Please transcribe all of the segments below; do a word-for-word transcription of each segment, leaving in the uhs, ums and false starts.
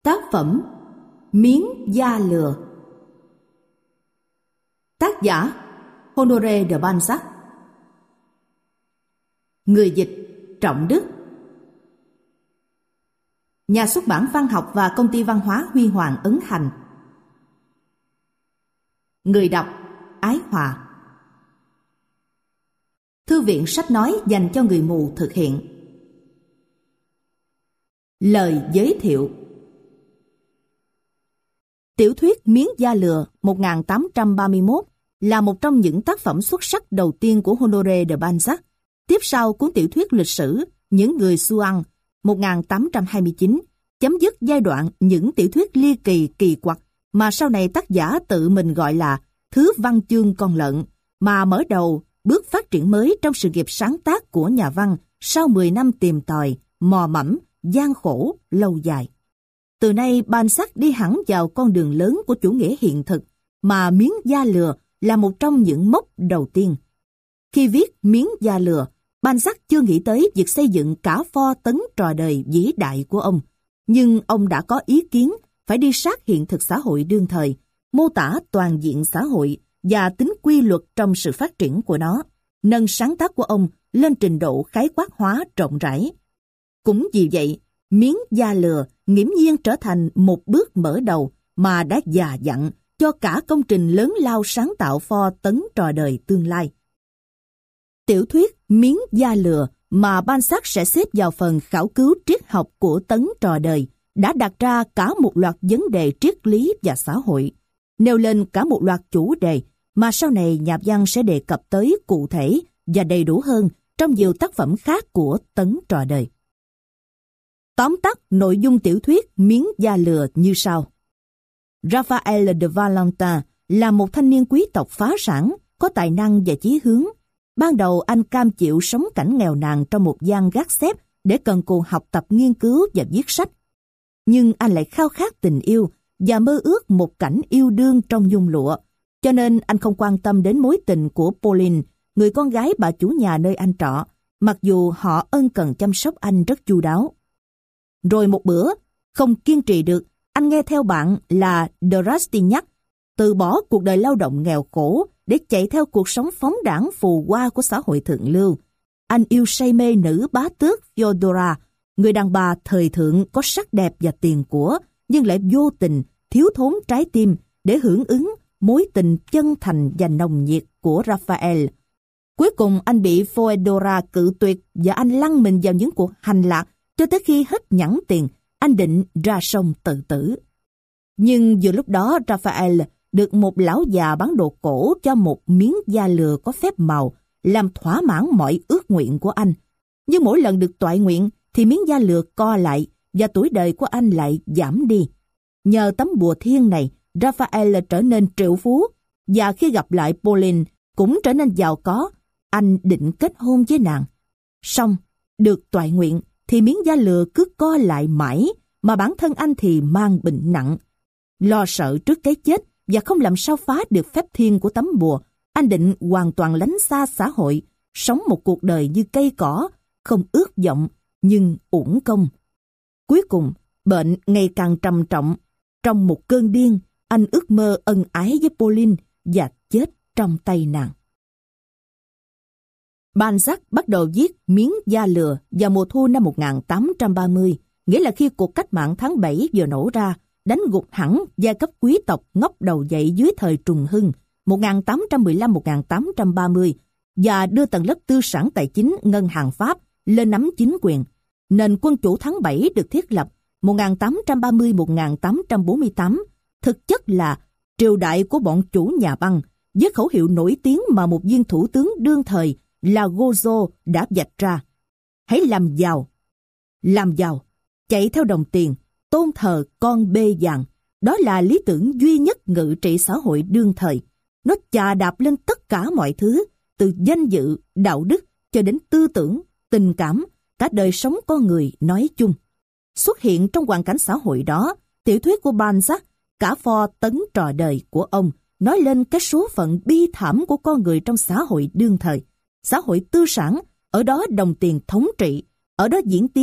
Tác phẩm Miếng da lừa. Tác giả Honoré de Balzac. Người dịch Trọng Đức. Nhà xuất bản Văn học và Công ty Văn hóa Huy Hoàng ấn hành. Người đọc Ái Hòa. Thư viện sách nói dành cho người mù thực hiện. Lời giới thiệu. Tiểu thuyết Miếng da lừa một nghìn tám trăm ba mươi mốt là một trong những tác phẩm xuất sắc đầu tiên của Honoré de Balzac, tiếp sau cuốn tiểu thuyết lịch sử Những người Xuan một nghìn tám trăm hai mươi chín, chấm dứt giai đoạn những tiểu thuyết ly kỳ kỳ quặc mà sau này tác giả tự mình gọi là thứ văn chương con lợn, mà mở đầu bước phát triển mới trong sự nghiệp sáng tác của nhà văn sau mười năm tìm tòi, mò mẫm, gian khổ, lâu dài. Từ nay, Balzac đi hẳn vào con đường lớn của chủ nghĩa hiện thực, mà Miếng da lừa là một trong những mốc đầu tiên. Khi viết Miếng da lừa, Balzac chưa nghĩ tới việc xây dựng cả pho tấn trò đời vĩ đại của ông, nhưng ông đã có ý kiến phải đi sát hiện thực xã hội đương thời, mô tả toàn diện xã hội và tính quy luật trong sự phát triển của nó, nâng sáng tác của ông lên trình độ khái quát hóa rộng rãi. Cũng vì vậy, Miếng da lừa nghiễm nhiên trở thành một bước mở đầu mà đã già dặn cho cả công trình lớn lao sáng tạo pho tấn trò đời tương lai. Tiểu thuyết Miếng da lừa mà Balzac sẽ xếp vào phần khảo cứu triết học của tấn trò đời đã đặt ra cả một loạt vấn đề triết lý và xã hội, nêu lên cả một loạt chủ đề mà sau này nhà văn sẽ đề cập tới cụ thể và đầy đủ hơn trong nhiều tác phẩm khác của tấn trò đời. Tóm tắt nội dung tiểu thuyết Miếng da lừa như sau. Raphael de Valentin là một thanh niên quý tộc phá sản, có tài năng và chí hướng. Ban đầu anh cam chịu sống cảnh nghèo nàn trong một gian gác xép để cần cù học tập nghiên cứu và viết sách. Nhưng anh lại khao khát tình yêu và mơ ước một cảnh yêu đương trong nhung lụa, cho nên anh không quan tâm đến mối tình của Pauline, người con gái bà chủ nhà nơi anh trọ, mặc dù họ ân cần chăm sóc anh rất chu đáo. Rồi một bữa, không kiên trì được, anh nghe theo bạn là de Rastignac từ bỏ cuộc đời lao động nghèo khổ để chạy theo cuộc sống phóng đãng phù hoa của xã hội thượng lưu. Anh yêu say mê nữ bá tước Fyodora, người đàn bà thời thượng có sắc đẹp và tiền của, nhưng lại vô tình, thiếu thốn trái tim để hưởng ứng mối tình chân thành và nồng nhiệt của Raphael. Cuối cùng anh bị Fyodora cự tuyệt và anh lăn mình vào những cuộc hành lạc cho tới khi hết nhẵn tiền, anh định ra sông tự tử. Nhưng vừa lúc đó Raphael được một lão già bán đồ cổ cho một miếng da lừa có phép màu, làm thỏa mãn mọi ước nguyện của anh. Nhưng mỗi lần được toại nguyện thì miếng da lừa co lại và tuổi đời của anh lại giảm đi. Nhờ tấm bùa thiên này, Raphael trở nên triệu phú, và khi gặp lại Pauline cũng trở nên giàu có. Anh định kết hôn với nàng. Xong, được toại nguyện thì miếng da lừa cứ co lại mãi, mà bản thân anh thì mang bệnh nặng. Lo sợ trước cái chết và không làm sao phá được phép thiên của tấm bùa, anh định hoàn toàn lánh xa xã hội, sống một cuộc đời như cây cỏ, không ước vọng nhưng uổng công. Cuối cùng, bệnh ngày càng trầm trọng. Trong một cơn điên, anh ước mơ ân ái với Pauline và chết trong tay nàng. Balzac bắt đầu viết Miếng da lừa vào mùa thu năm một nghìn tám trăm ba mươi, nghĩa là khi cuộc cách mạng tháng bảy vừa nổ ra, đánh gục hẳn giai cấp quý tộc ngóc đầu dậy dưới thời Trùng Hưng một nghìn tám trăm mười lăm đến một nghìn tám trăm ba mươi và đưa tầng lớp tư sản tài chính ngân hàng Pháp lên nắm chính quyền. Nền quân chủ tháng bảy được thiết lập một nghìn tám trăm ba mươi đến một nghìn tám trăm bốn mươi tám, thực chất là triều đại của bọn chủ nhà băng, với khẩu hiệu nổi tiếng mà một viên thủ tướng đương thời là Gozo đã vạch ra. Hãy làm giàu. Làm giàu, chạy theo đồng tiền, tôn thờ con bê vàng. Đó là lý tưởng duy nhất ngự trị xã hội đương thời. Nó chà đạp lên tất cả mọi thứ, từ danh dự, đạo đức cho đến tư tưởng, tình cảm, cả đời sống con người nói chung. Xuất hiện trong hoàn cảnh xã hội đó, tiểu thuyết của Balzac, cả pho tấn trò đời của ông, nói lên cái số phận bi thảm của con người trong xã hội đương thời. Xã hội tư sản, ở đó đồng tiền thống trị, ở đó diễn tiến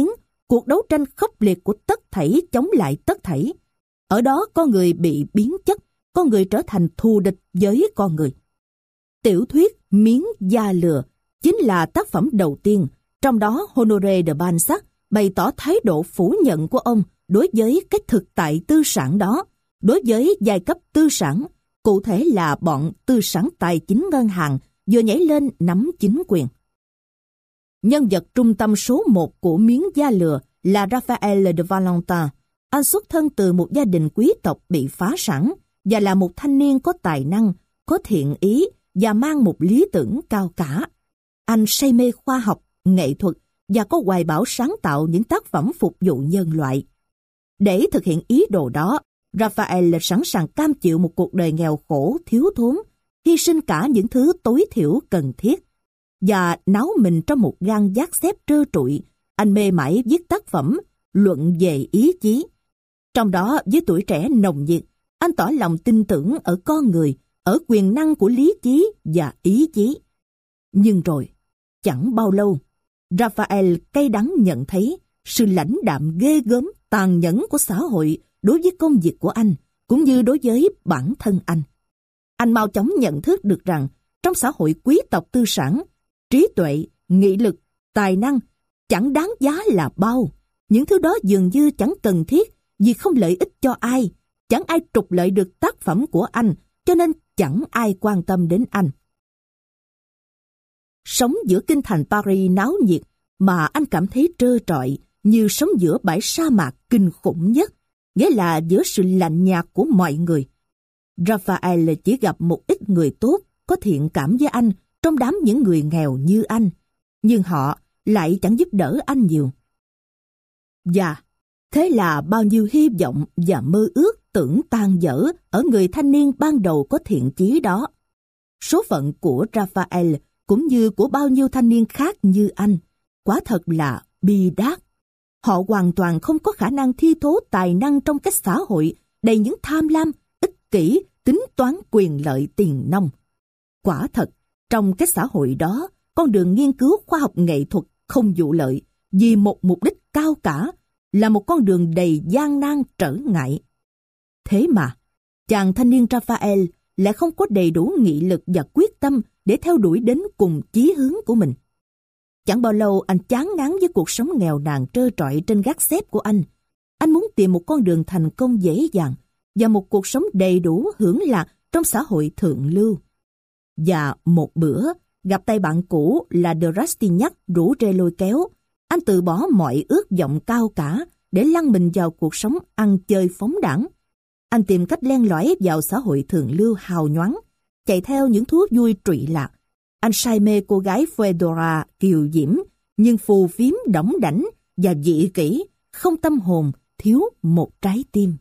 cuộc đấu tranh khốc liệt của tất thảy chống lại tất thảy. Ở đó con người bị biến chất, con người trở thành thù địch với con người. Tiểu thuyết Miếng da lừa chính là tác phẩm đầu tiên, trong đó Honoré de Balzac bày tỏ thái độ phủ nhận của ông đối với cái thực tại tư sản đó, đối với giai cấp tư sản, cụ thể là bọn tư sản tài chính ngân hàng vừa nhảy lên nắm chính quyền. Nhân vật trung tâm số một của Miếng da lừa là Raphael de Valentin. Anh xuất thân từ một gia đình quý tộc bị phá sản và là một thanh niên có tài năng, có thiện ý và mang một lý tưởng cao cả. Anh say mê khoa học, nghệ thuật và có hoài bão sáng tạo những tác phẩm phục vụ nhân loại. Để thực hiện ý đồ đó, Raphael sẵn sàng cam chịu một cuộc đời nghèo khổ, thiếu thốn, hy sinh cả những thứ tối thiểu cần thiết. Và náo mình trong một gang giác xếp trơ trụi, anh mê mải viết tác phẩm Luận về ý chí. Trong đó, với tuổi trẻ nồng nhiệt, anh tỏ lòng tin tưởng ở con người, ở quyền năng của lý trí và ý chí. Nhưng rồi, chẳng bao lâu, Raphael cay đắng nhận thấy sự lãnh đạm ghê gớm, tàn nhẫn của xã hội đối với công việc của anh, cũng như đối với bản thân anh. Anh mau chóng nhận thức được rằng, trong xã hội quý tộc tư sản, trí tuệ, nghị lực, tài năng chẳng đáng giá là bao. Những thứ đó dường như chẳng cần thiết vì không lợi ích cho ai. Chẳng ai trục lợi được tác phẩm của anh, cho nên chẳng ai quan tâm đến anh. Sống giữa kinh thành Paris náo nhiệt mà anh cảm thấy trơ trọi như sống giữa bãi sa mạc kinh khủng nhất, nghĩa là giữa sự lạnh nhạt của mọi người. Raphael chỉ gặp một ít người tốt, có thiện cảm với anh trong đám những người nghèo như anh, nhưng họ lại chẳng giúp đỡ anh nhiều. Và thế là bao nhiêu hy vọng và mơ ước tưởng tan dở ở người thanh niên ban đầu có thiện chí đó. Số phận của Raphael cũng như của bao nhiêu thanh niên khác như anh, quả thật là bi đát. Họ hoàn toàn không có khả năng thi thố tài năng trong cái xã hội đầy những tham lam, ích kỷ, tính toán quyền lợi tiền nong. Quả thật, trong cái xã hội đó, con đường nghiên cứu khoa học nghệ thuật không vụ lợi vì một mục đích cao cả, là một con đường đầy gian nan trở ngại. Thế mà, chàng thanh niên Raphael lại không có đầy đủ nghị lực và quyết tâm để theo đuổi đến cùng chí hướng của mình. Chẳng bao lâu anh chán ngán với cuộc sống nghèo nàn trơ trọi trên gác xếp của anh. Anh muốn tìm một con đường thành công dễ dàng và một cuộc sống đầy đủ hưởng lạc trong xã hội thượng lưu. Và một bữa, gặp tay bạn cũ là de Rastignac rủ rê lôi kéo, anh từ bỏ mọi ước vọng cao cả để lăn mình vào cuộc sống ăn chơi phóng đãng. Anh tìm cách len lỏi vào xã hội thượng lưu hào nhoáng, chạy theo những thú vui trụy lạc. Anh say mê cô gái Fedora kiều diễm, nhưng phù phiếm đỏng đảnh và dị kỷ, không tâm hồn, thiếu một trái tim.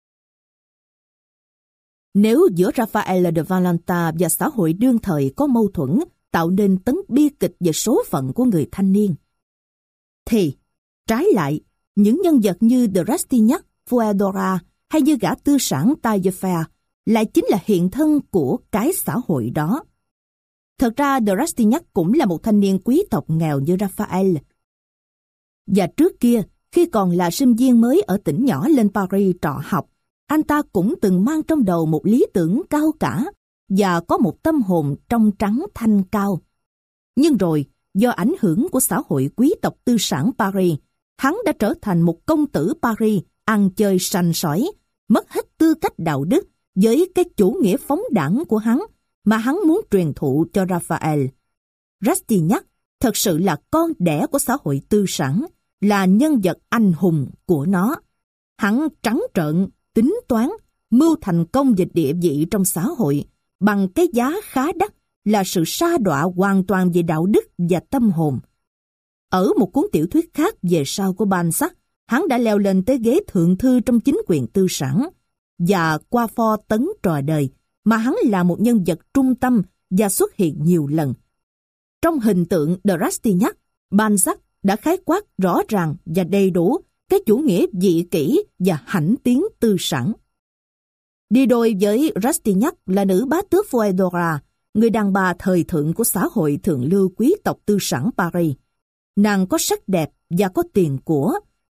Nếu giữa Raphael de Valentin và xã hội đương thời có mâu thuẫn tạo nên tấn bi kịch về số phận của người thanh niên, thì trái lại, những nhân vật như de Rastignac, Fedora hay như gã tư sản Taillefer lại chính là hiện thân của cái xã hội đó. Thật ra de Rastignac cũng là một thanh niên quý tộc nghèo như Raphael. Và trước kia, khi còn là sinh viên mới ở tỉnh nhỏ lên Paris trọ học, anh ta cũng từng mang trong đầu một lý tưởng cao cả và có một tâm hồn trong trắng thanh cao. Nhưng rồi, do ảnh hưởng của xã hội quý tộc tư sản Paris, hắn đã trở thành một công tử Paris ăn chơi sành sỏi, mất hết tư cách đạo đức với cái chủ nghĩa phóng đãng của hắn mà hắn muốn truyền thụ cho Raphael. Rastignac thật sự là con đẻ của xã hội tư sản, là nhân vật anh hùng của nó. Hắn trắng trợn, tính toán, mưu thành công về địa vị trong xã hội bằng cái giá khá đắt là sự sa đọa hoàn toàn về đạo đức và tâm hồn. Ở một cuốn tiểu thuyết khác về sau của Balzac, hắn đã leo lên tới ghế thượng thư trong chính quyền tư sản, và qua pho tấn trò đời mà hắn là một nhân vật trung tâm và xuất hiện nhiều lần. Trong hình tượng de Rastignac, Balzac đã khái quát rõ ràng và đầy đủ cái chủ nghĩa dị kỷ và hãnh tiến tư sản. Đi đôi với Rastignac là nữ bá tước Fedora, người đàn bà thời thượng của xã hội thượng lưu quý tộc tư sản Paris. Nàng có sắc đẹp và có tiền của,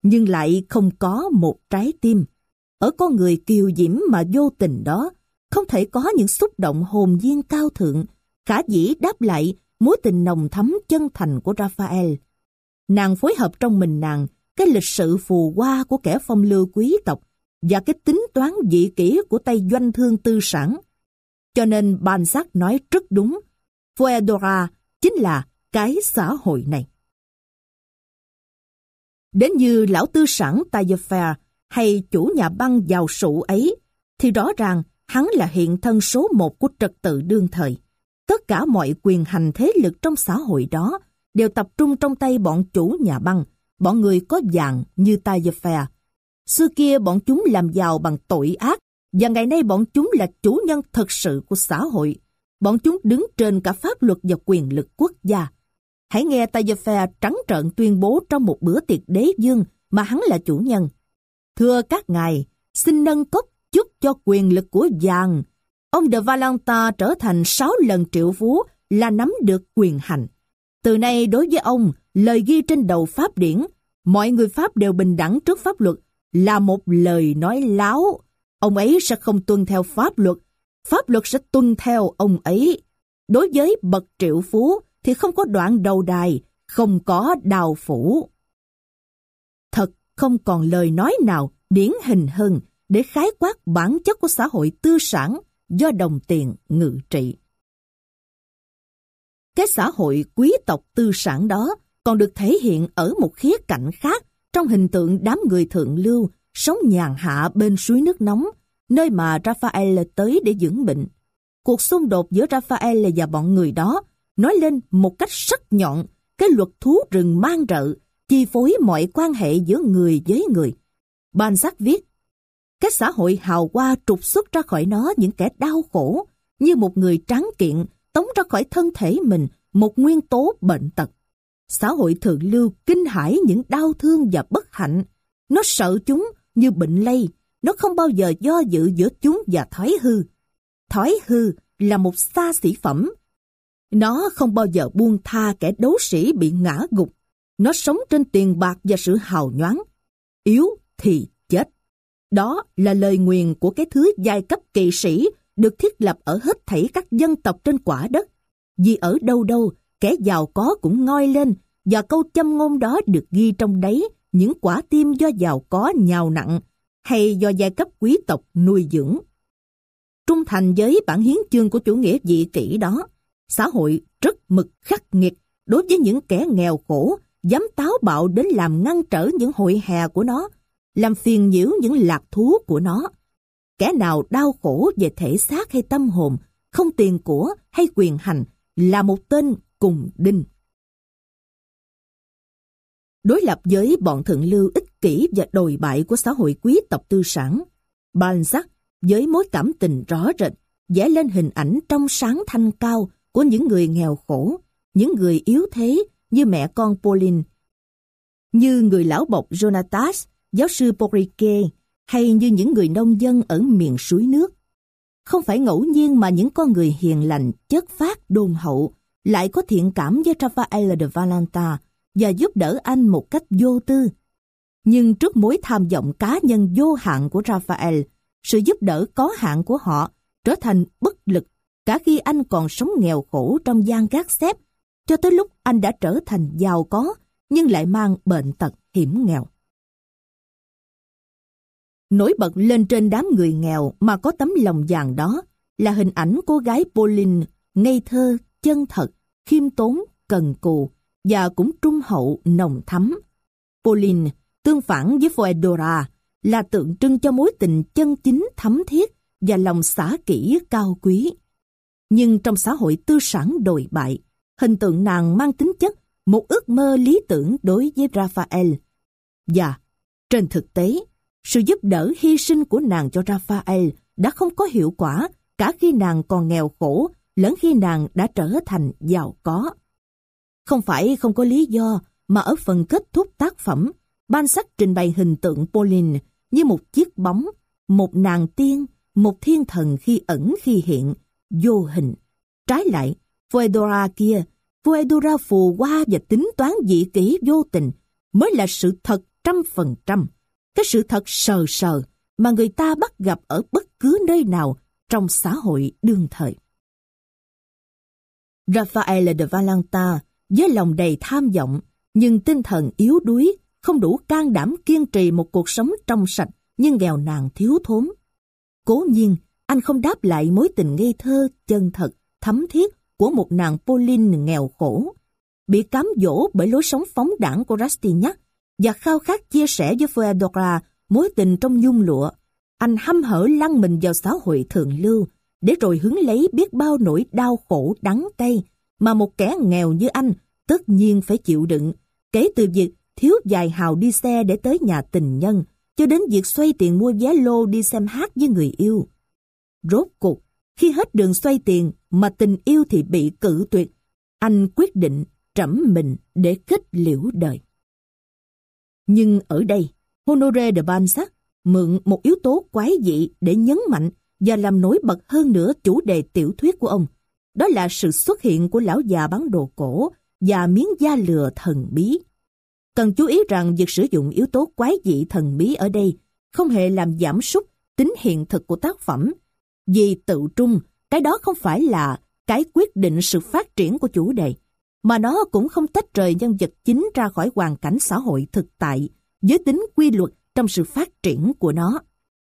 nhưng lại không có một trái tim. Ở con người kiều diễm mà vô tình đó, không thể có những xúc động hồn nhiên cao thượng, khả dĩ đáp lại mối tình nồng thắm chân thành của Raphael. Nàng phối hợp trong mình nàng cái lịch sự phù hoa của kẻ phong lưu quý tộc và cái tính toán dị kỷ của tay doanh thương tư sản. Cho nên Balzac nói rất đúng, Foedora chính là cái xã hội này. Đến như lão tư sản Taillefer hay chủ nhà băng giàu sụ ấy, thì rõ ràng hắn là hiện thân số một của trật tự đương thời. Tất cả mọi quyền hành thế lực trong xã hội đó đều tập trung trong tay bọn chủ nhà băng, bọn người có vàng như Taillefer. Xưa kia bọn chúng làm giàu bằng tội ác, và ngày nay bọn chúng là chủ nhân thực sự của xã hội. Bọn chúng đứng trên cả pháp luật và quyền lực quốc gia. Hãy nghe Taillefer trắng trợn tuyên bố trong một bữa tiệc đế dương mà hắn là chủ nhân. Thưa các ngài, xin nâng cốc chúc cho quyền lực của vàng. Ông de Valenta trở thành sáu lần triệu phú là nắm được quyền hành. Từ nay đối với ông, lời ghi trên đầu pháp điển, mọi người Pháp đều bình đẳng trước pháp luật, là một lời nói láo. Ông ấy sẽ không tuân theo pháp luật, pháp luật sẽ tuân theo ông ấy. Đối với bậc triệu phú thì không có đoạn đầu đài, không có đào phủ. Thật không còn lời nói nào điển hình hơn để khái quát bản chất của xã hội tư sản do đồng tiền ngự trị. Cái xã hội quý tộc tư sản đó còn được thể hiện ở một khía cạnh khác trong hình tượng đám người thượng lưu sống nhàn hạ bên suối nước nóng, nơi mà Raphael tới để dưỡng bệnh. Cuộc xung đột giữa Raphael và bọn người đó nói lên một cách sắc nhọn cái luật thú rừng man rợ, chi phối mọi quan hệ giữa người với người. Balzac viết, cái xã hội hào hoa trục xuất ra khỏi nó những kẻ đau khổ, như một người tráng kiện tống ra khỏi thân thể mình một nguyên tố bệnh tật. Xã hội thượng lưu kinh hãi những đau thương và bất hạnh. Nó sợ chúng như bệnh lây, nó không bao giờ do dự giữa chúng và thói hư. Thói hư là một xa xỉ phẩm. Nó không bao giờ buông tha kẻ đấu sĩ bị ngã gục. Nó sống trên tiền bạc và sự hào nhoáng. Yếu thì chết. Đó là lời nguyền của cái thứ giai cấp kỵ sĩ được thiết lập ở hết thảy các dân tộc trên quả đất. Vì ở đâu đâu, kẻ giàu có cũng ngoi lên, và câu châm ngôn đó được ghi trong đấy những quả tim do giàu có nhào nặng hay do giai cấp quý tộc nuôi dưỡng. Trung thành với bản hiến chương của chủ nghĩa dị kỷ đó, xã hội rất mực khắc nghiệt đối với những kẻ nghèo khổ, dám táo bạo đến làm ngăn trở những hội hè của nó, làm phiền nhiễu những lạc thú của nó. Kẻ nào đau khổ về thể xác hay tâm hồn, không tiền của hay quyền hành, là một tên cùng đinh. Đối lập với bọn thượng lưu ích kỷ và đồi bại của xã hội quý tộc tư sản, Balzac với mối cảm tình rõ rệt vẽ lên hình ảnh trong sáng thanh cao của những người nghèo khổ, những người yếu thế như mẹ con Pauline, như người lão bộc Jonatas, giáo sư Porriquet, hay như những người nông dân ở miền suối nước. Không phải ngẫu nhiên mà những con người hiền lành, chất phác, đôn hậu lại có thiện cảm với Raphael de Valenta và giúp đỡ anh một cách vô tư. Nhưng trước mối tham vọng cá nhân vô hạn của Raphael, sự giúp đỡ có hạn của họ trở thành bất lực cả khi anh còn sống nghèo khổ trong gian gác xếp, cho tới lúc anh đã trở thành giàu có nhưng lại mang bệnh tật hiểm nghèo. Nổi bật lên trên đám người nghèo mà có tấm lòng vàng đó là hình ảnh cô gái Pauline ngây thơ, chân thật, khiêm tốn, cần cù và cũng trung hậu, nồng thắm. Pauline, tương phản với Foedora, là tượng trưng cho mối tình chân chính thấm thiết và lòng xả kỹ cao quý. Nhưng trong xã hội tư sản đồi bại, hình tượng nàng mang tính chất một ước mơ lý tưởng đối với Raphael. Và trên thực tế, sự giúp đỡ hy sinh của nàng cho Raphael đã không có hiệu quả cả khi nàng còn nghèo khổ lẫn khi nàng đã trở thành giàu có. Không phải không có lý do mà ở phần kết thúc tác phẩm, Balzac trình bày hình tượng Pauline như một chiếc bóng, một nàng tiên, một thiên thần khi ẩn khi hiện, vô hình. Trái lại, Foedora kia, Foedora phù hoa và tính toán dị kỷ vô tình mới là sự thật trăm phần trăm cái sự thật sờ sờ mà người ta bắt gặp ở bất cứ nơi nào trong xã hội đương thời. Raphael de Valenta với lòng đầy tham vọng nhưng tinh thần yếu đuối, không đủ can đảm kiên trì một cuộc sống trong sạch nhưng nghèo nàn thiếu thốn. Cố nhiên, anh không đáp lại mối tình ngây thơ, chân thật, thấm thiết của một nàng Pauline nghèo khổ, bị cám dỗ bởi lối sống phóng đãng của Rastignac và khao khát chia sẻ với Foedora mối tình trong nhung lụa. Anh hăm hở lăn mình vào xã hội thượng lưu, để rồi hứng lấy biết bao nỗi đau khổ đắng cay mà một kẻ nghèo như anh tất nhiên phải chịu đựng, kể từ việc thiếu vài hào đi xe để tới nhà tình nhân, cho đến việc xoay tiền mua vé lô đi xem hát với người yêu. Rốt cuộc, khi hết đường xoay tiền mà tình yêu thì bị cự tuyệt, anh quyết định trẫm mình để kết liễu đời. Nhưng ở đây, Honoré de Balzac mượn một yếu tố quái dị để nhấn mạnh và làm nổi bật hơn nữa chủ đề tiểu thuyết của ông. Đó là sự xuất hiện của lão già bán đồ cổ và miếng da lừa thần bí. Cần chú ý rằng việc sử dụng yếu tố quái dị thần bí ở đây không hề làm giảm sút tính hiện thực của tác phẩm. Vì tự trung, cái đó không phải là cái quyết định sự phát triển của chủ đề, mà nó cũng không tách rời nhân vật chính ra khỏi hoàn cảnh xã hội thực tại với tính quy luật trong sự phát triển của nó.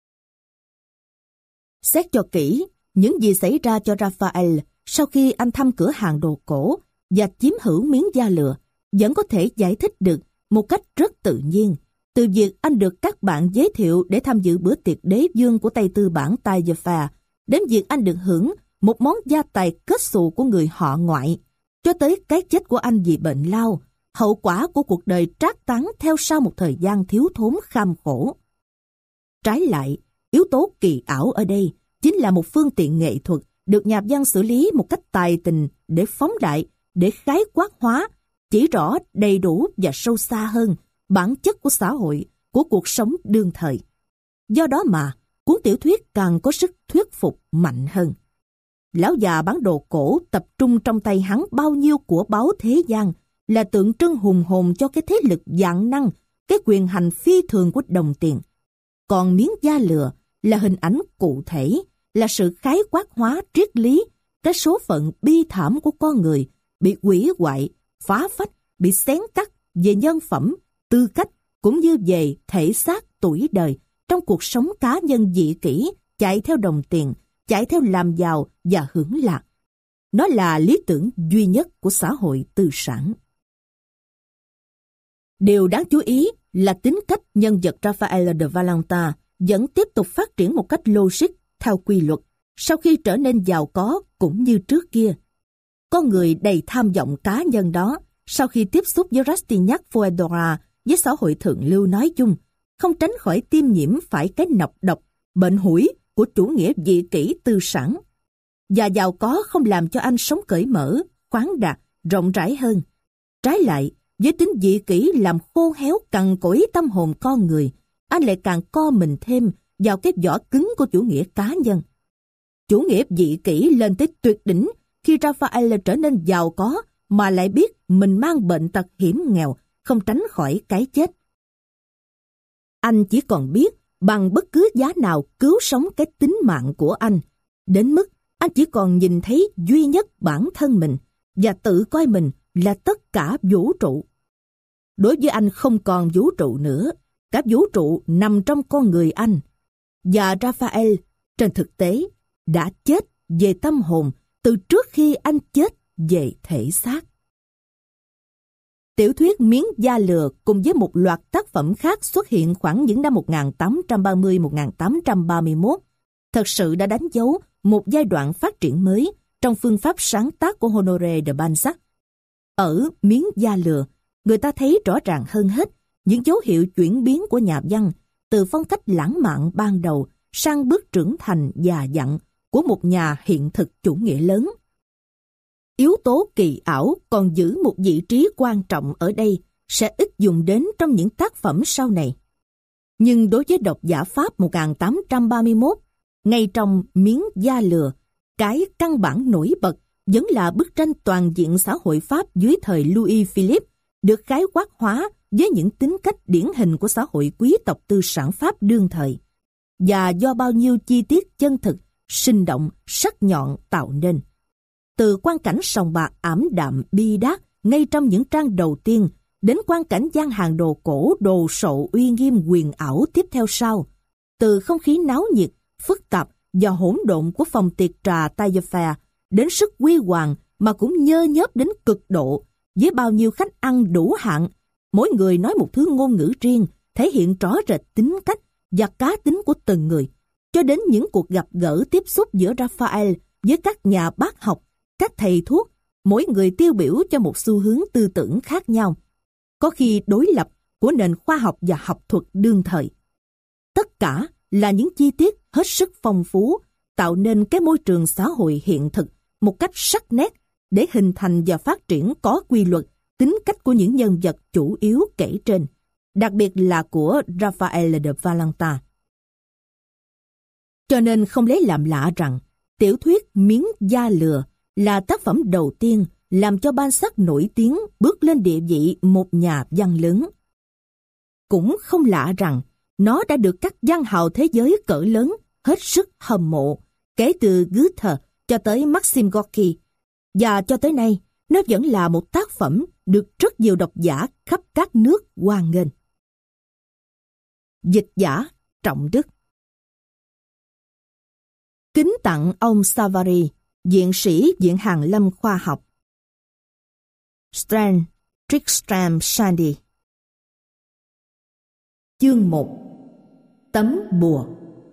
Xét cho kỹ, những gì xảy ra cho Raphael sau khi anh thăm cửa hàng đồ cổ và chiếm hữu miếng da lừa vẫn có thể giải thích được một cách rất tự nhiên, từ việc anh được các bạn giới thiệu để tham dự bữa tiệc đế vương của tay tư bản Taillefer, đến việc anh được hưởng một món gia tài kết xù của người họ ngoại, cho tới cái chết của anh vì bệnh lao, hậu quả của cuộc đời trác táng theo sau một thời gian thiếu thốn kham khổ. Trái lại, yếu tố kỳ ảo ở đây chính là một phương tiện nghệ thuật được nhà văn xử lý một cách tài tình để phóng đại, để khái quát hóa, chỉ rõ đầy đủ và sâu xa hơn bản chất của xã hội, của cuộc sống đương thời. Do đó mà, cuốn tiểu thuyết càng có sức thuyết phục mạnh hơn. Lão già bán đồ cổ tập trung trong tay hắn bao nhiêu của báu thế gian là tượng trưng hùng hồn cho cái thế lực vạn năng, cái quyền hành phi thường của đồng tiền. Còn miếng da lừa là hình ảnh cụ thể, là sự khái quát hóa triết lý, cái số phận bi thảm của con người bị hủy hoại, phá phách, bị xén cắt về nhân phẩm, tư cách cũng như về thể xác tuổi đời trong cuộc sống cá nhân dị kỷ, chạy theo đồng tiền, chạy theo làm giàu và hưởng lạc. Nó là lý tưởng duy nhất của xã hội tư sản. Điều đáng chú ý là tính cách nhân vật Raphael de Valenta vẫn tiếp tục phát triển một cách logic theo quy luật sau khi trở nên giàu có cũng như trước kia. Con người đầy tham vọng cá nhân đó, sau khi tiếp xúc với Rastignac Foedora, với xã hội thượng lưu nói chung, không tránh khỏi tiêm nhiễm phải cái nọc độc, bệnh hủi của chủ nghĩa dị kỷ tư sản. Và giàu có không làm cho anh sống cởi mở, khoáng đạt, rộng rãi hơn. Trái lại, với tính dị kỷ làm khô héo cằn cỗi tâm hồn con người, anh lại càng co mình thêm vào cái vỏ cứng của chủ nghĩa cá nhân. Chủ nghĩa dị kỷ lên tới tuyệt đỉnh khi Raphael trở nên giàu có mà lại biết mình mang bệnh tật hiểm nghèo, không tránh khỏi cái chết. Anh chỉ còn biết bằng bất cứ giá nào cứu sống cái tính mạng của anh, đến mức anh chỉ còn nhìn thấy duy nhất bản thân mình và tự coi mình là tất cả vũ trụ. Đối với anh không còn vũ trụ nữa, cả vũ trụ nằm trong con người anh. Và Raphael, trên thực tế, đã chết về tâm hồn từ trước khi anh chết về thể xác. Tiểu thuyết Miếng da lừa cùng với một loạt tác phẩm khác xuất hiện khoảng những năm một nghìn tám trăm ba mươi đến một nghìn tám trăm ba mươi mốt, thật sự đã đánh dấu một giai đoạn phát triển mới trong phương pháp sáng tác của Honoré de Balzac. Ở Miếng da lừa, người ta thấy rõ ràng hơn hết những dấu hiệu chuyển biến của nhà văn từ phong cách lãng mạn ban đầu sang bước trưởng thành già dặn của một nhà hiện thực chủ nghĩa lớn. Yếu tố kỳ ảo còn giữ một vị trí quan trọng ở đây, sẽ ít dùng đến trong những tác phẩm sau này. Nhưng đối với độc giả Pháp một nghìn tám trăm ba mươi mốt, ngay trong Miếng da lừa, cái căn bản nổi bật vẫn là bức tranh toàn diện xã hội Pháp dưới thời Louis Philippe được khái quát hóa với những tính cách điển hình của xã hội quý tộc tư sản Pháp đương thời, và do bao nhiêu chi tiết chân thực, sinh động, sắc nhọn tạo nên. Từ quang cảnh sòng bạc ảm đạm bi đát ngay trong những trang đầu tiên, đến quang cảnh gian hàng đồ cổ đồ sộ uy nghiêm huyền ảo tiếp theo sau, từ không khí náo nhiệt, phức tạp và hỗn độn của phòng tiệc trà Taillefer, đến sức huy hoàng mà cũng nhơ nhớp đến cực độ, với bao nhiêu khách ăn đủ hạng, mỗi người nói một thứ ngôn ngữ riêng, thể hiện rõ rệt tính cách và cá tính của từng người, cho đến những cuộc gặp gỡ tiếp xúc giữa Raphael với các nhà bác học, các thầy thuốc, mỗi người tiêu biểu cho một xu hướng tư tưởng khác nhau, có khi đối lập của nền khoa học và học thuật đương thời. Tất cả là những chi tiết hết sức phong phú, tạo nên cái môi trường xã hội hiện thực một cách sắc nét để hình thành và phát triển có quy luật tính cách của những nhân vật chủ yếu kể trên, đặc biệt là của Raphael de Valentin. Cho nên không lấy làm lạ rằng tiểu thuyết Miếng da lừa là tác phẩm đầu tiên làm cho Balzac nổi tiếng bước lên địa vị một nhà văn lớn. Cũng không lạ rằng nó đã được các văn hào thế giới cỡ lớn hết sức hâm mộ, kể từ Goethe cho tới Maxim Gorky, và cho tới nay nó vẫn là một tác phẩm được rất nhiều độc giả khắp các nước hoan nghênh. Dịch giả Trọng Đức. Kính tặng ông Savary, viện sĩ Viện Hàn lâm Khoa học. Strand, Tristram Shandy. Chương một. Tấm bùa.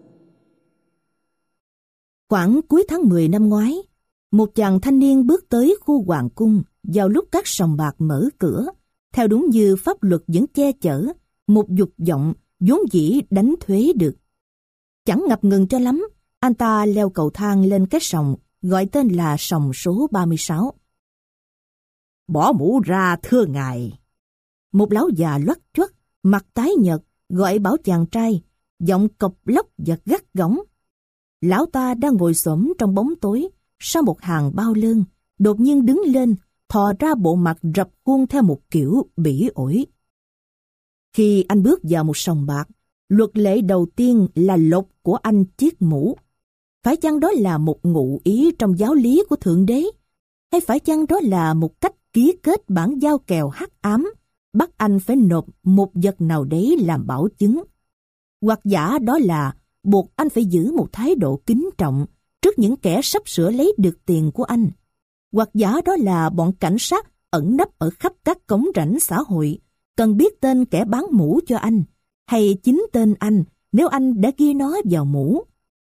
Khoảng cuối tháng mười năm ngoái, một chàng thanh niên bước tới khu hoàng cung vào lúc các sòng bạc mở cửa, theo đúng như pháp luật vẫn che chở một dục vọng vốn dĩ đánh thuế được. Chẳng ngập ngừng cho lắm, anh ta leo cầu thang lên cái sòng gọi tên là sòng số ba mươi sáu. Bỏ mũ ra thưa ngài. Một lão già loắt choắt, mặt tái nhợt, gọi bảo chàng trai, giọng cộc lốc và gắt gỏng. Lão ta đang ngồi xổm trong bóng tối, sau một hàng bao lơn, đột nhiên đứng lên, thò ra bộ mặt rập khuôn theo một kiểu bỉ ổi. Khi anh bước vào một sòng bạc, luật lệ đầu tiên là lột của anh chiếc mũ. Phải chăng đó là một ngụ ý trong giáo lý của Thượng Đế? Hay phải chăng đó là một cách ký kết bản giao kèo hắc ám, bắt anh phải nộp một vật nào đấy làm bảo chứng? Hoặc giả đó là buộc anh phải giữ một thái độ kính trọng trước những kẻ sắp sửa lấy được tiền của anh? Hoặc giả đó là bọn cảnh sát ẩn nấp ở khắp các cống rãnh xã hội, cần biết tên kẻ bán mũ cho anh, hay chính tên anh nếu anh đã ghi nó vào mũ?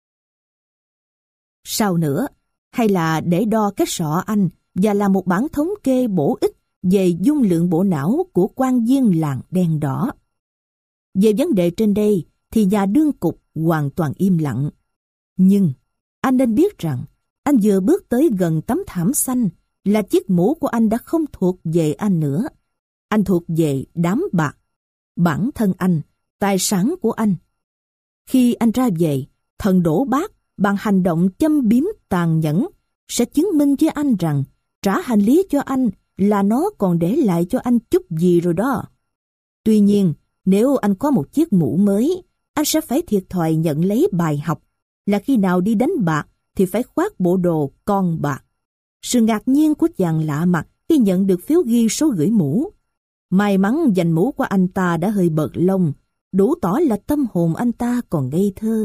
Sao nữa, hay là để đo cái sọ anh và làm một bản thống kê bổ ích về dung lượng bộ não của quan viên làng đen đỏ? Về vấn đề trên đây thì nhà đương cục hoàn toàn im lặng. Nhưng anh nên biết rằng anh vừa bước tới gần tấm thảm xanh là chiếc mũ của anh đã không thuộc về anh nữa. Anh thuộc về đám bạc, bản thân anh, tài sản của anh. Khi anh ra về, thần đổ bác bằng hành động châm biếm tàn nhẫn sẽ chứng minh với anh rằng trả hành lý cho anh là nó còn để lại cho anh chút gì rồi đó. Tuy nhiên, nếu anh có một chiếc mũ mới, anh sẽ phải thiệt thòi nhận lấy bài học là khi nào đi đánh bạc thì phải khoác bộ đồ con bạc. Sự ngạc nhiên của chàng lạ mặt khi nhận được phiếu ghi số gửi mũ. May mắn giành mũ của anh ta đã hơi bợt lông, đủ tỏ là tâm hồn anh ta còn ngây thơ.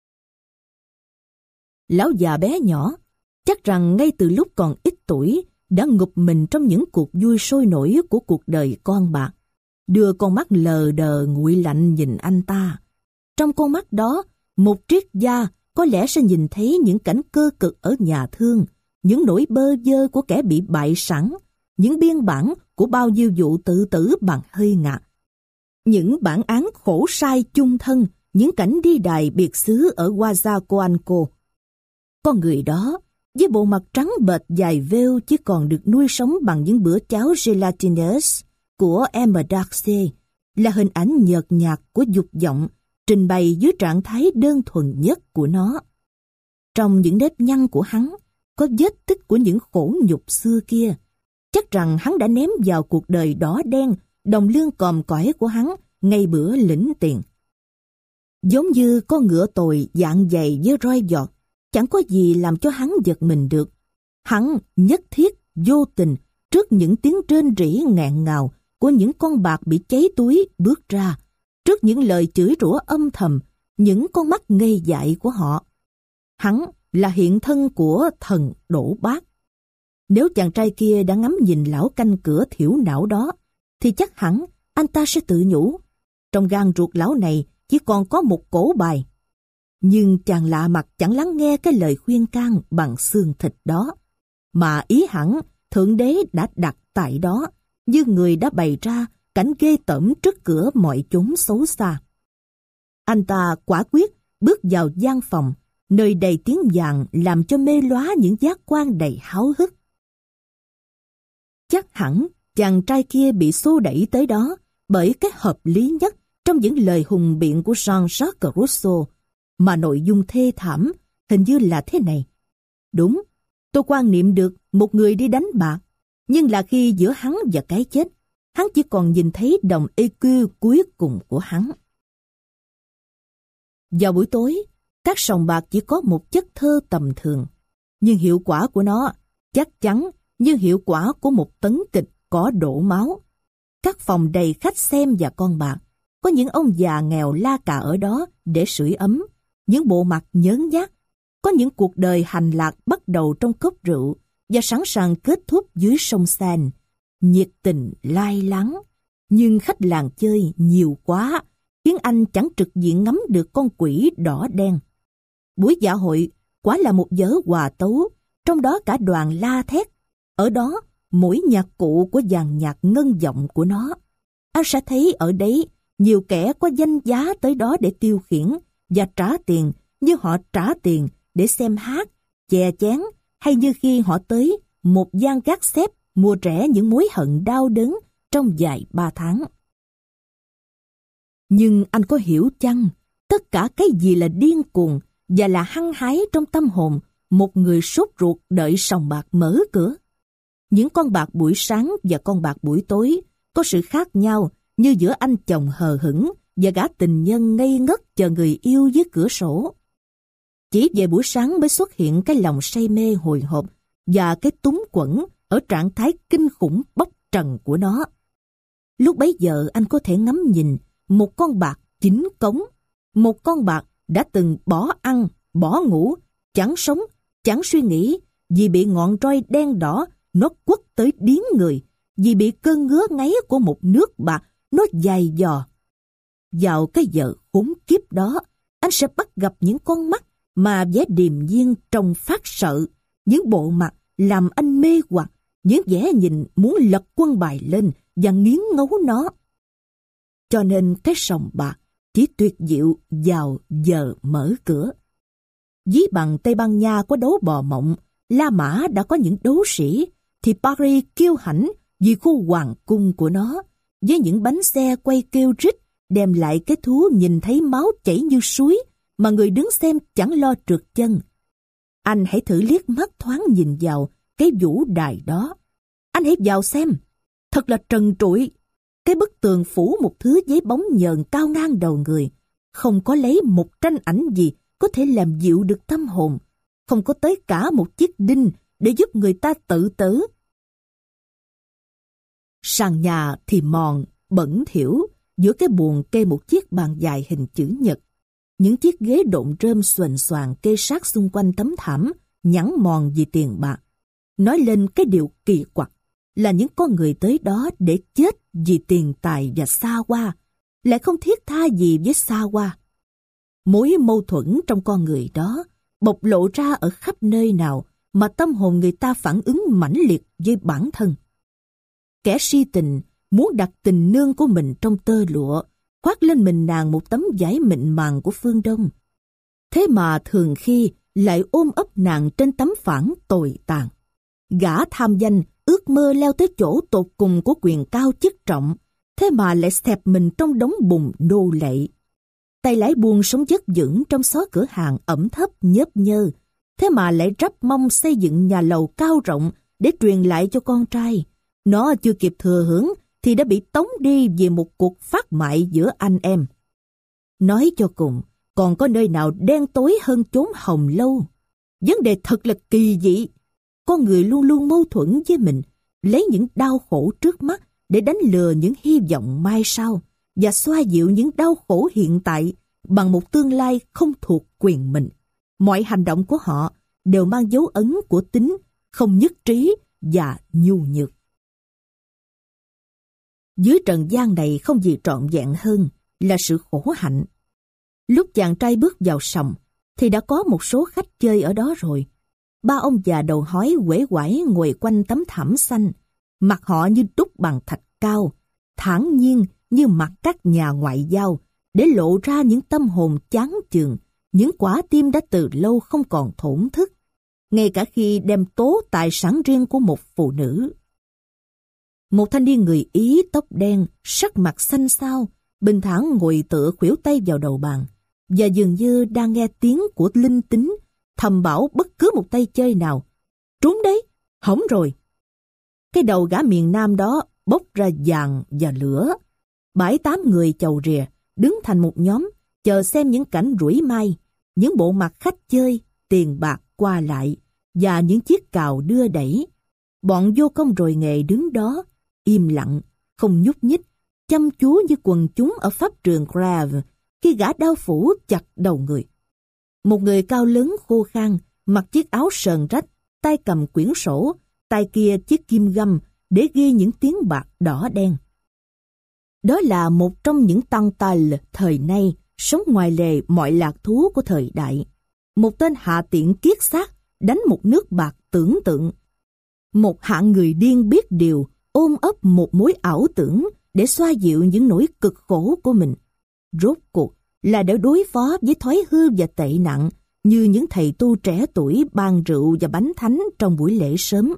Lão già bé nhỏ, chắc rằng ngay từ lúc còn ít tuổi, đã ngụp mình trong những cuộc vui sôi nổi của cuộc đời con bạc, đưa con mắt lờ đờ nguội lạnh nhìn anh ta. Trong con mắt đó, một triết gia có lẽ sẽ nhìn thấy những cảnh cơ cực ở nhà thương, những nỗi bơ vơ của kẻ bị bại sản, những biên bản của bao nhiêu vụ tự tử bằng hơi ngạt, những bản án khổ sai chung thân, những cảnh đi đài biệt xứ ở Coatzacoalcos. Con người đó, với bộ mặt trắng bệch dài vêu chỉ còn được nuôi sống bằng những bữa cháo gelatinous của Emma Darcy, là hình ảnh nhợt nhạt của dục vọng trình bày dưới trạng thái đơn thuần nhất của nó. Trong những nếp nhăn của hắn có vết tích của những khổ nhục xưa kia, Chắc rằng hắn đã ném vào cuộc đời đỏ đen đồng lương còm cõi của hắn ngay bữa lĩnh tiền. Giống như con ngựa tồi dạng dày với roi giọt, chẳng có gì làm cho hắn giật mình được. Hắn nhất thiết vô tình trước những tiếng rên rỉ nghẹn ngào của những con bạc bị cháy túi bước ra, trước những lời chửi rủa âm thầm, những con mắt ngây dại của họ. Hắn là hiện thân của thần đổ bát. Nếu chàng trai kia đã ngắm nhìn lão canh cửa thiểu não đó, thì chắc hẳn anh ta sẽ tự nhủ, trong gan ruột lão này chỉ còn có một cổ bài. Nhưng chàng lạ mặt chẳng lắng nghe cái lời khuyên can bằng xương thịt đó, mà ý hẳn Thượng Đế đã đặt tại đó, như người đã bày ra cảnh ghê tởm trước cửa mọi chốn xấu xa. Anh ta quả quyết bước vào gian phòng, nơi đầy tiếng vàng làm cho mê lóa những giác quan đầy háo hức. Chắc hẳn chàng trai kia bị xô đẩy tới đó bởi cái hợp lý nhất trong những lời hùng biện của Jean-Jacques Rousseau, mà nội dung thê thảm hình như là thế này. Đúng, tôi quan niệm được một người đi đánh bạc, nhưng là khi giữa hắn và cái chết, hắn chỉ còn nhìn thấy đồng écu cuối cùng của hắn. Vào buổi tối, các sòng bạc chỉ có một chất thơ tầm thường, nhưng hiệu quả của nó chắc chắn như hiệu quả của một tấn kịch có đổ máu. Các phòng đầy khách xem và con bạc, có những ông già nghèo la cà ở đó để sưởi ấm, những bộ mặt nhớn nhác, có những cuộc đời hành lạc bắt đầu trong cốc rượu và sẵn sàng kết thúc dưới sông Seine, nhiệt tình lai lắng. Nhưng khách làng chơi nhiều quá, khiến anh chẳng trực diện ngắm được con quỷ đỏ đen. Buổi dạ hội quả là một vở hòa tấu, trong đó cả đoàn la thét. Ở đó, mỗi nhạc cụ của dàn nhạc ngân vọng của nó. Anh sẽ thấy ở đấy nhiều kẻ có danh giá tới đó để tiêu khiển và trả tiền, như họ trả tiền để xem hát, chè chén, hay như khi họ tới một gian gác xếp mua rẻ những mối hận đau đớn trong vài ba tháng. Nhưng anh có hiểu chăng, tất cả cái gì là điên cuồng và là hăng hái trong tâm hồn một người sốt ruột đợi sòng bạc mở cửa? Những con bạc buổi sáng và con bạc buổi tối có sự khác nhau, như giữa anh chồng hờ hững và gã tình nhân ngây ngất chờ người yêu dưới cửa sổ. Chỉ về buổi sáng mới xuất hiện cái lòng say mê hồi hộp và cái túng quẫn ở trạng thái kinh khủng bốc trần của nó. Lúc bấy giờ anh có thể ngắm nhìn một con bạc chính cống, một con bạc đã từng bỏ ăn, bỏ ngủ, chẳng sống, chẳng suy nghĩ, vì bị ngọn roi đen đỏ nó quất tới điếng người, vì bị cơn ngứa ngáy của một nước bạc nó dài dò. Vào cái giờ khốn kiếp đó, anh sẽ bắt gặp những con mắt mà vẻ điềm nhiên trông phát sợ, những bộ mặt làm anh mê hoặc, những vẻ nhìn muốn lật quân bài lên và nghiến ngấu nó. Cho nên cái sòng bạc chỉ tuyệt diệu vào giờ mở cửa. Ví bằng Tây Ban Nha có đấu bò mộng, La Mã đã có những đấu sĩ, thì Paris kiêu hãnh vì khu hoàng cung của nó, với những bánh xe quay kêu rít, đem lại cái thú nhìn thấy máu chảy như suối, mà người đứng xem chẳng lo trượt chân. Anh hãy thử liếc mắt thoáng nhìn vào cái vũ đài đó. Anh hãy vào xem, thật là trần trụi. Cái bức tường phủ một thứ giấy bóng nhờn cao ngang đầu người, không có lấy một tranh ảnh gì có thể làm dịu được tâm hồn, không có tới cả một chiếc đinh để giúp người ta tự tử. Sàn nhà thì mòn, bẩn thỉu, giữa cái buồng kê một chiếc bàn dài hình chữ nhật. Những chiếc ghế độn rơm xoành xoàng kê sát xung quanh tấm thảm, nhẵn mòn vì tiền bạc. Nói lên cái điều kỳ quặc là những con người tới đó để chết vì tiền tài và xa hoa, lại không thiết tha gì với xa hoa. Mối mâu thuẫn trong con người đó bộc lộ ra ở khắp nơi nào mà tâm hồn người ta phản ứng mãnh liệt với bản thân. Kẻ si tình muốn đặt tình nương của mình trong tơ lụa, khoác lên mình nàng một tấm vải mịn màng của phương Đông. Thế mà thường khi lại ôm ấp nàng trên tấm phản tồi tàn. Gã tham danh ước mơ leo tới chỗ tột cùng của quyền cao chức trọng, thế mà lại xẹp mình trong đống bùn nô lệ. Tay lái buôn sống chất vững trong xó cửa hàng ẩm thấp nhớp nhơ, thế mà lại rắp mong xây dựng nhà lầu cao rộng để truyền lại cho con trai, Nó chưa kịp thừa hưởng thì đã bị tống đi vì một cuộc phát mại giữa anh em. Nói cho cùng, còn có nơi nào đen tối hơn chốn hồng lâu? Vấn đề thật là kỳ dị. Con người luôn luôn mâu thuẫn với mình, lấy những đau khổ trước mắt để đánh lừa những hy vọng mai sau và xoa dịu những đau khổ hiện tại bằng một tương lai không thuộc quyền mình. Mọi hành động của họ đều mang dấu ấn của tính không nhất trí và nhu nhược. Dưới trần gian này không gì trọn vẹn hơn là sự khổ hạnh. Lúc chàng trai bước vào sòng thì đã có một số khách chơi ở đó rồi. Ba ông già đầu hói uể oải ngồi quanh tấm thảm xanh, mặt họ như đúc bằng thạch cao, thản nhiên như mặt các nhà ngoại giao, để lộ ra những tâm hồn chán chường, những quả tim đã từ lâu không còn thổn thức, ngay cả khi đem tố tài sản riêng của một phụ nữ. Một thanh niên người Ý tóc đen, sắc mặt xanh xao, bình thản ngồi tựa khuỷu tay vào đầu bàn, và dường như đang nghe tiếng của linh tính, thầm bảo bất cứ một tay chơi nào: trúng đấy, hỏng rồi. Cái đầu gã miền Nam đó bốc ra vàng và lửa. Bảy tám người chầu rìa, đứng thành một nhóm, chờ xem những cảnh rủi mai, những bộ mặt khách chơi, tiền bạc qua lại, và những chiếc cào đưa đẩy. Bọn vô công rồi nghề đứng đó, im lặng, không nhúc nhích, chăm chú như quần chúng ở pháp trường Grave, khi gã đao phủ chặt đầu người. Một người cao lớn khô khan, mặc chiếc áo sờn rách, tay cầm quyển sổ, tay kia chiếc kim găm để ghi những tiếng bạc đỏ đen. Đó là một trong những tăng tài thời nay, sống ngoài lề mọi lạc thú của thời đại. Một tên hạ tiện kiết xác, đánh một nước bạc tưởng tượng. Một hạng người điên biết điều, ôm ấp một mối ảo tưởng để xoa dịu những nỗi cực khổ của mình. Rốt cuộc là để đối phó với thói hư và tệ nặng, như những thầy tu trẻ tuổi ban rượu và bánh thánh trong buổi lễ sớm.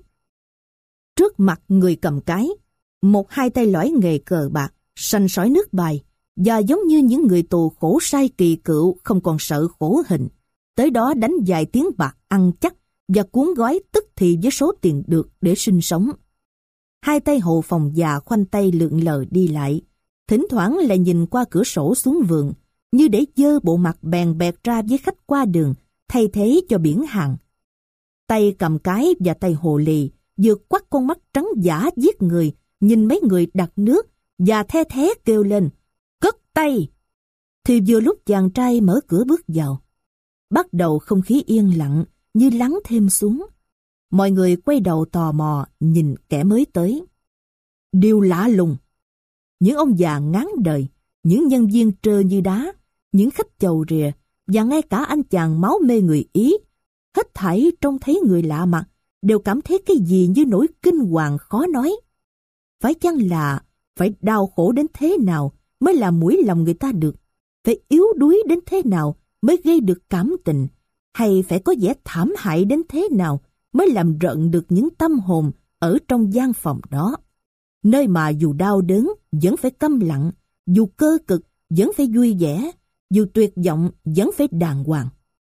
Trước mặt người cầm cái, một hai tay lõi nghề cờ bạc, sanh sói nước bài, và giống như những người tù khổ sai kỳ cựu không còn sợ khổ hình, tới đó đánh vài tiếng bạc ăn chắc và cuốn gói tức thì với số tiền được để sinh sống. Hai tay hầu phòng già khoanh tay lượn lờ đi lại, thỉnh thoảng lại nhìn qua cửa sổ xuống vườn, như để dơ bộ mặt bèn bẹt ra với khách qua đường, thay thế cho biển hàng. Tay cầm cái và tay hồ lì vừa quắt con mắt trắng dã giết người, nhìn mấy người đặt nước và the thé kêu lên: cất tay! Thì vừa lúc chàng trai mở cửa bước vào, bắt đầu không khí yên lặng như lắng thêm xuống. Mọi người quay đầu tò mò nhìn kẻ mới tới. Điều lạ lùng, những ông già ngán đời, những nhân viên trơ như đá, những khách chầu rìa, và ngay cả anh chàng máu mê người Ý, hết thảy trông thấy người lạ mặt đều cảm thấy cái gì như nỗi kinh hoàng khó nói. Phải chăng là phải đau khổ đến thế nào mới làm mũi lòng người ta được? Phải yếu đuối đến thế nào mới gây được cảm tình? Hay phải có vẻ thảm hại đến thế nào mới làm rợn được những tâm hồn ở trong gian phòng đó? Nơi mà dù đau đớn vẫn phải câm lặng, dù cơ cực vẫn phải vui vẻ, dù tuyệt vọng vẫn phải đàng hoàng.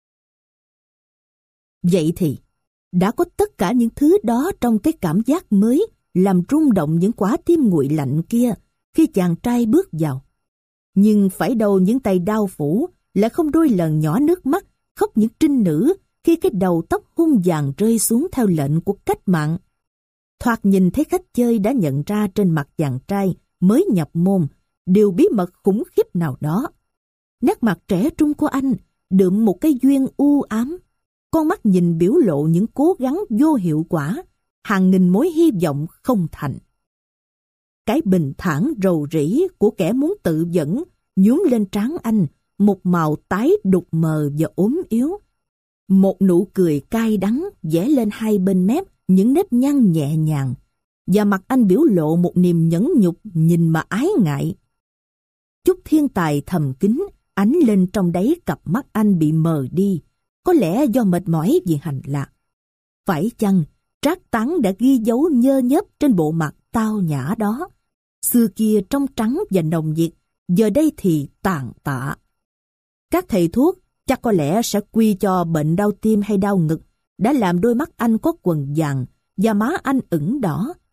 Vậy thì, đã có tất cả những thứ đó trong cái cảm giác mới làm rung động những quả tim nguội lạnh kia khi chàng trai bước vào. Nhưng phải đâu những tay đao phủ lại không đôi lần nhỏ nước mắt khóc những trinh nữ khi cái đầu tóc hung vàng rơi xuống theo lệnh của cách mạng. Thoạt nhìn thấy khách chơi đã nhận ra trên mặt chàng trai mới nhập môn điều bí mật khủng khiếp nào đó. Nét mặt trẻ trung của anh đượm một cái duyên u ám, con mắt nhìn biểu lộ những cố gắng vô hiệu quả, hàng nghìn mối hy vọng không thành. Cái bình thản rầu rĩ của kẻ muốn tự dẫn nhuốm lên trán anh một màu tái đục mờ và ốm yếu. Một nụ cười cay đắng vẽ lên hai bên mép những nếp nhăn nhẹ nhàng, và mặt anh biểu lộ một niềm nhẫn nhục nhìn mà ái ngại. Chút thiên tài thầm kín ánh lên trong đáy cặp mắt anh bị mờ đi, có lẽ do mệt mỏi vì hành lạc. Phải chăng Trác Tán đã ghi dấu nhơ nhớp trên bộ mặt tao nhã đó? Xưa kia trong trắng và nồng nhiệt, giờ đây thì tàn tạ. Các thầy thuốc chắc có lẽ sẽ quy cho bệnh đau tim hay đau ngực đã làm đôi mắt anh có quầng vàng và má anh ửng đỏ.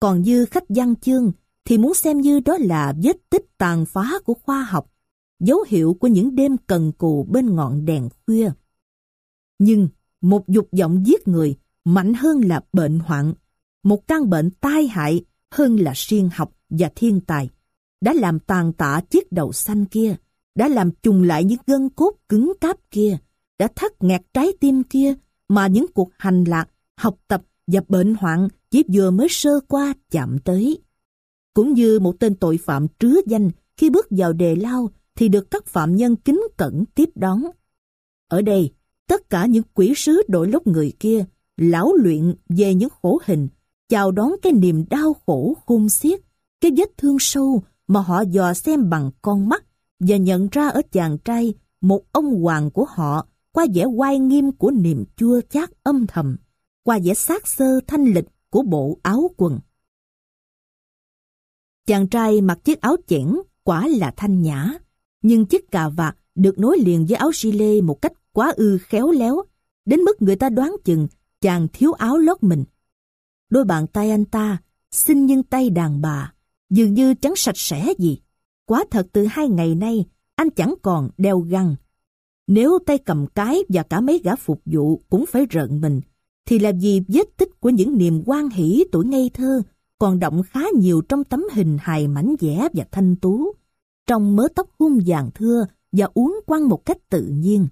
Còn như khách văn chương thì muốn xem như đó là vết tích tàn phá của khoa học, dấu hiệu của những đêm cần cù bên ngọn đèn khuya. Nhưng một dục vọng giết người mạnh hơn là bệnh hoạn, một căn bệnh tai hại hơn là siêng học và thiên tài, đã làm tàn tạ chiếc đầu xanh kia, đã làm trùng lại những gân cốt cứng cáp kia, đã thắt nghẹt trái tim kia mà những cuộc hành lạc, học tập và bệnh hoạn chỉ vừa mới sơ qua chạm tới. Cũng như một tên tội phạm trứ danh khi bước vào đề lao thì được các phạm nhân kính cẩn tiếp đón. Ở đây, tất cả những quỷ sứ đội lốt người kia, lão luyện về những khổ hình, chào đón cái niềm đau khổ khôn xiết, cái vết thương sâu mà họ dò xem bằng con mắt và nhận ra ở chàng trai một ông hoàng của họ qua vẻ oai nghiêm của niềm chua chát âm thầm, qua vẻ xác xơ thanh lịch của bộ áo quần. Chàng trai mặc chiếc áo chẽn quả là thanh nhã, nhưng chiếc cà vạt được nối liền với áo gilet một cách quá ư khéo léo, đến mức người ta đoán chừng chàng thiếu áo lót mình. Đôi bàn tay anh ta, xinh nhưng tay đàn bà, dường như chẳng sạch sẽ gì. Quả thật từ hai ngày nay, anh chẳng còn đeo găng. Nếu tay cầm cái và cả mấy gã phục vụ cũng phải rợn mình, thì là vì vết tích của những niềm hoan hỷ tuổi ngây thơ còn đọng khá nhiều trong tấm hình hài mảnh vẽ và thanh tú, trong mớ tóc hung vàng thưa và uốn quăng một cách tự nhiên.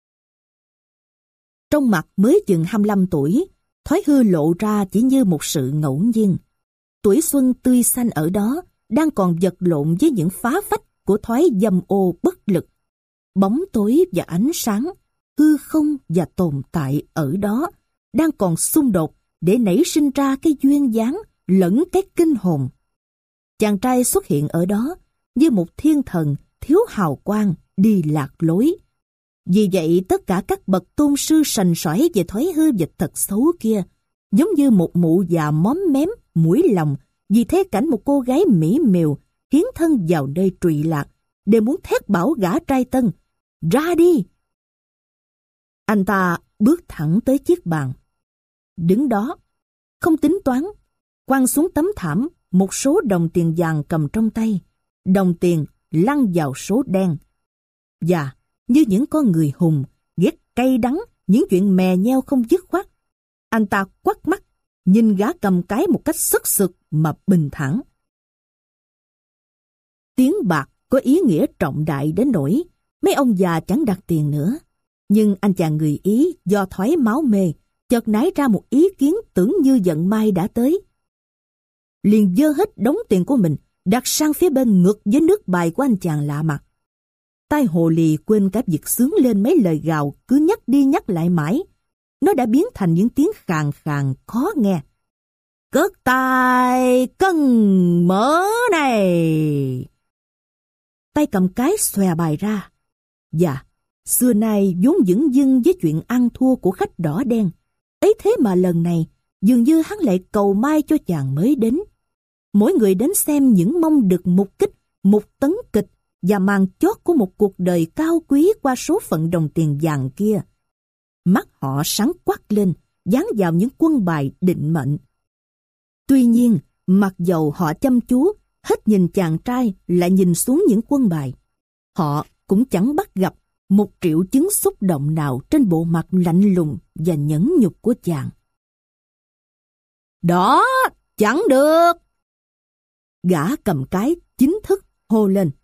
Trong mặt mới chừng hai mươi lăm tuổi, thói hư lộ ra chỉ như một sự ngẫu nhiên. Tuổi xuân tươi xanh ở đó đang còn vật lộn với những phá phách của thói dâm ô bất lực. Bóng tối và ánh sáng, hư không và tồn tại ở đó đang còn xung đột để nảy sinh ra cái duyên dáng lẫn cái kinh hồn. Chàng trai xuất hiện ở đó như một thiên thần thiếu hào quang đi lạc lối. Vì vậy tất cả các bậc tôn sư sành sỏi về thói hư và tật xấu kia, giống như một mụ già móm mém, mũi lòng vì thấy cảnh một cô gái mỹ miều hiến thân vào nơi trụy lạc, để muốn thét bảo gã trai tân, ra đi. Anh ta bước thẳng tới chiếc bàn. Đứng đó, không tính toán, quăng xuống tấm thảm một số đồng tiền vàng cầm trong tay. Đồng tiền lăn vào số đen. Và như những con người hùng, ghét cay đắng những chuyện mè nheo không dứt khoát, anh ta quắt mắt, nhìn gã cầm cái một cách sức sực mà bình thản. Tiếng bạc có ý nghĩa trọng đại đến nỗi mấy ông già chẳng đặt tiền nữa. Nhưng anh chàng người Ý do thói máu mê, chợt nảy ra một ý kiến tưởng như vận may đã tới. Liền dơ hết đống tiền của mình, đặt sang phía bên ngực với nước bài của anh chàng lạ mặt. Tai hồ lì quên cả việc xướng lên mấy lời gào cứ nhắc đi nhắc lại mãi. Nó đã biến thành những tiếng khàn khàn khó nghe. Cất tài cân mỡ này. Tay cầm cái xòe bài ra. Dạ, xưa nay vốn dửng dưng với chuyện ăn thua của khách đỏ đen. Ấy thế mà lần này, dường như hắn lại cầu mai cho chàng mới đến. Mỗi người đến xem những mong được mục kích, một tấn kịch và màn chót của một cuộc đời cao quý qua số phận đồng tiền vàng kia. Mắt họ sáng quắc lên, dán vào những quân bài định mệnh. Tuy nhiên, mặc dầu họ chăm chú, hết nhìn chàng trai lại nhìn xuống những quân bài, họ cũng chẳng bắt gặp một triệu chứng xúc động nào trên bộ mặt lạnh lùng và nhẫn nhục của chàng. Đó, chẳng được! Gã cầm cái chính thức hô lên.